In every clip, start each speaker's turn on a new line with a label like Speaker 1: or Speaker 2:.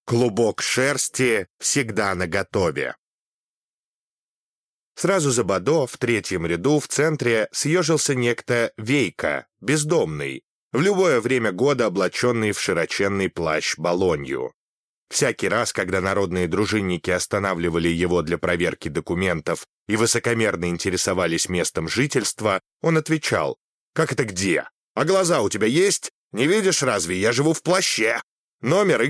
Speaker 1: Клубок шерсти всегда наготове. Сразу за Бодо, в третьем ряду, в центре, съежился некто Вейка, бездомный, в любое время года облаченный в широченный плащ Болонью. Всякий раз, когда народные дружинники останавливали его для проверки документов и высокомерно интересовались местом жительства, он отвечал: «Как это где? А глаза у тебя есть? Не видишь разве? Я живу в плаще. Номер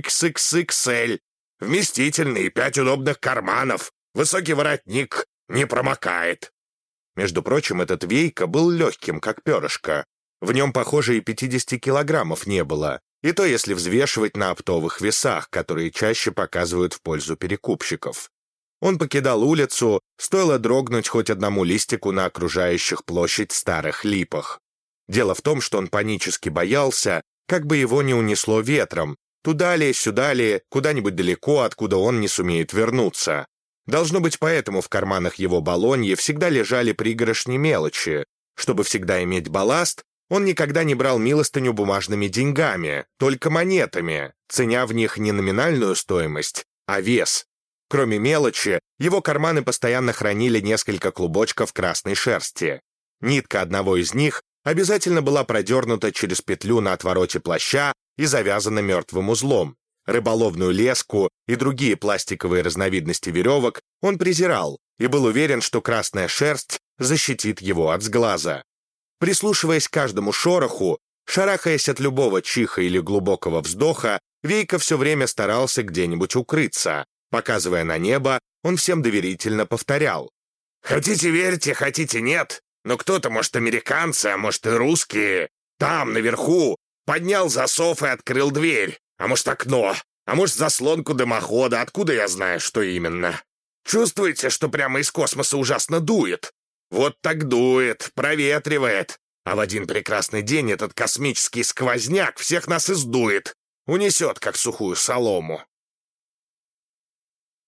Speaker 1: XXXL. Вместительный, 5 удобных карманов. Высокий воротник. Не промокает». Между прочим, этот Вейка был легким, как перышко. В нем, похоже, и 50 килограммов не было. И то, если взвешивать на оптовых весах, которые чаще показывают в пользу перекупщиков. Он покидал улицу, стоило дрогнуть хоть одному листику на окружающих площадь старых липах. Дело в том, что он панически боялся, как бы его не унесло ветром, туда ли, сюда ли, куда-нибудь далеко, откуда он не сумеет вернуться. Должно быть, поэтому в карманах его Болоньи всегда лежали пригоршни мелочи. Чтобы всегда иметь балласт, он никогда не брал милостыню бумажными деньгами, только монетами, ценя в них не номинальную стоимость, а вес. Кроме мелочи, его карманы постоянно хранили несколько клубочков красной шерсти. Нитка одного из них обязательно была продернута через петлю на отвороте плаща и завязана мертвым узлом. Рыболовную леску и другие пластиковые разновидности веревок он презирал и был уверен, что красная шерсть защитит его от сглаза. Прислушиваясь к каждому шороху, шарахаясь от любого чиха или глубокого вздоха, Вейка все время старался где-нибудь укрыться. Показывая на небо, он всем доверительно повторял: «Хотите верьте, хотите нет, но кто-то, может, американцы, а может и русские, там, наверху, поднял засов и открыл дверь, а может окно, а может заслонку дымохода, откуда я знаю, что именно. Чувствуете, что прямо из космоса ужасно дует? Вот так дует, проветривает, а в один прекрасный день этот космический сквозняк всех нас издует, унесет, как сухую солому».